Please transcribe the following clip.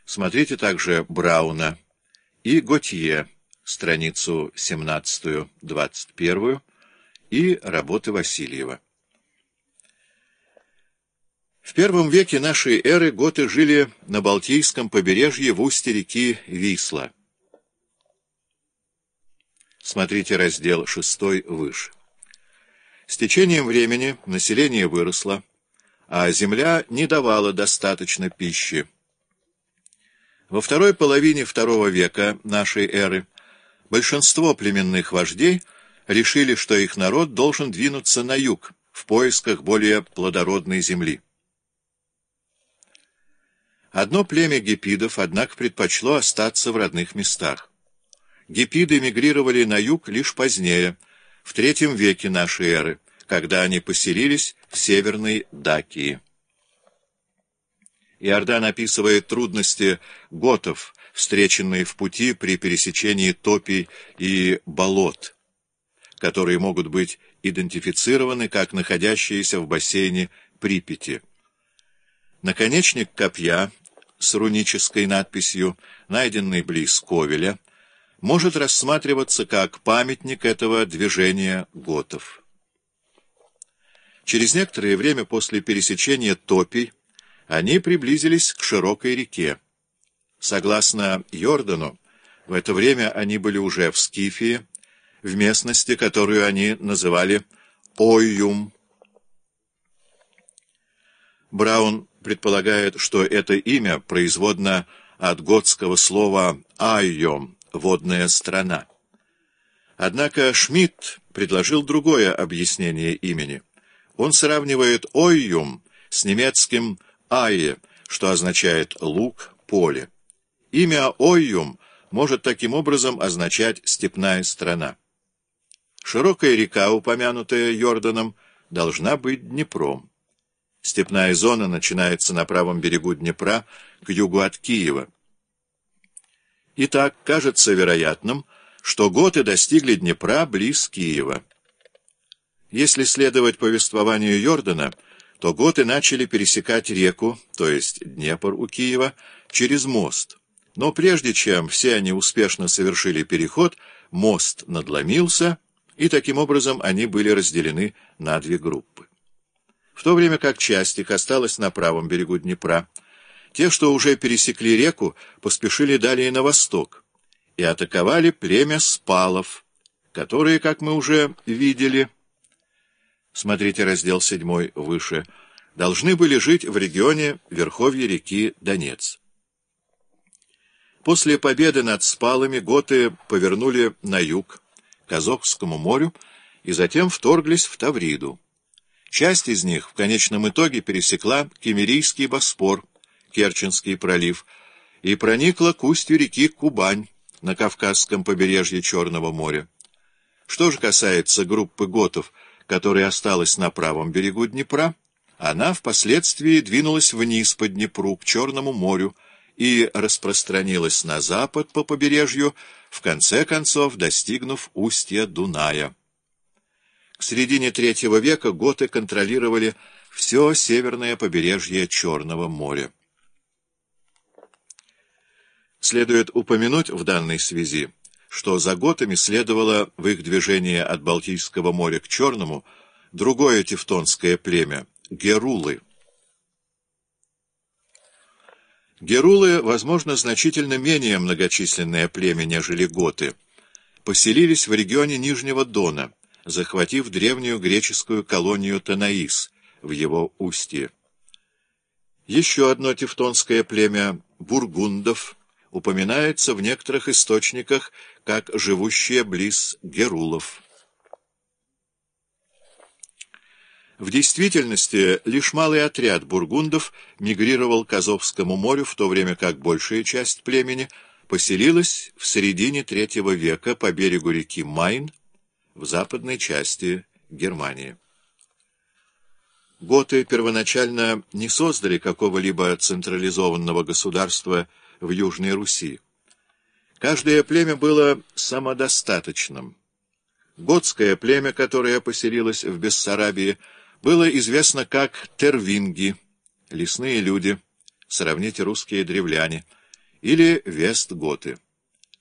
Смотрите также Брауна и Готье, страницу 17-21 и работы Васильева. В первом веке нашей эры готы жили на Балтийском побережье в устье реки Висла. Смотрите раздел 6 выше. С течением времени население выросло, а земля не давала достаточно пищи. Во второй половине II века нашей эры большинство племенных вождей решили, что их народ должен двинуться на юг в поисках более плодородной земли. Одно племя гепидов, однако, предпочло остаться в родных местах. Гепиды мигрировали на юг лишь позднее, в III веке нашей эры, когда они поселились в Северной Дакии. Иордан описывает трудности готов, встреченные в пути при пересечении топий и болот, которые могут быть идентифицированы как находящиеся в бассейне Припяти. Наконечник копья с рунической надписью, найденный близ Ковеля, может рассматриваться как памятник этого движения готов. Через некоторое время после пересечения топий они приблизились к широкой реке. Согласно Йордану, в это время они были уже в Скифии, в местности, которую они называли Ойюм. Браун предполагает, что это имя производно от готского слова «айом» — «водная страна». Однако Шмидт предложил другое объяснение имени. Он сравнивает «ойюм» с немецким «айе», что означает «луг», «поле». Имя «ойюм» может таким образом означать «степная страна». Широкая река, упомянутая Йорданом, должна быть Днепром. Степная зона начинается на правом берегу Днепра, к югу от Киева. Итак, кажется вероятным, что готы достигли Днепра близ Киева. Если следовать повествованию Йордана, то готы начали пересекать реку, то есть Днепр у Киева, через мост. Но прежде чем все они успешно совершили переход, мост надломился, и таким образом они были разделены на две группы. В то время как часть их осталась на правом берегу Днепра, те, что уже пересекли реку, поспешили далее на восток и атаковали племя Спалов, которые, как мы уже видели, смотрите раздел 7 выше, должны были жить в регионе верховья реки Донец. После победы над Спалами готы повернули на юг, к Азовскому морю, и затем вторглись в Тавриду. Часть из них в конечном итоге пересекла Киммерийский Боспор, Керченский пролив, и проникла к устью реки Кубань на Кавказском побережье Черного моря. Что же касается группы готов, которая осталась на правом берегу Днепра, она впоследствии двинулась вниз по Днепру к Черному морю и распространилась на запад по побережью, в конце концов достигнув устья Дуная. К середине III века готы контролировали все северное побережье Черного моря. Следует упомянуть в данной связи, что за готами следовало в их движении от Балтийского моря к Черному другое тевтонское племя — герулы. Герулы, возможно, значительно менее многочисленное племя, нежели готы, поселились в регионе Нижнего Дона, захватив древнюю греческую колонию Танаис в его устье. Еще одно тевтонское племя — бургундов — упоминается в некоторых источниках как живущее близ герулов. В действительности лишь малый отряд бургундов мигрировал к Азовскому морю, в то время как большая часть племени поселилась в середине III века по берегу реки Майн в западной части Германии. Готы первоначально не создали какого-либо централизованного государства в Южной Руси. Каждое племя было самодостаточным. Готское племя, которое поселилось в Бессарабии, было известно как тервинги, лесные люди, сравните русские древляне, или вестготы.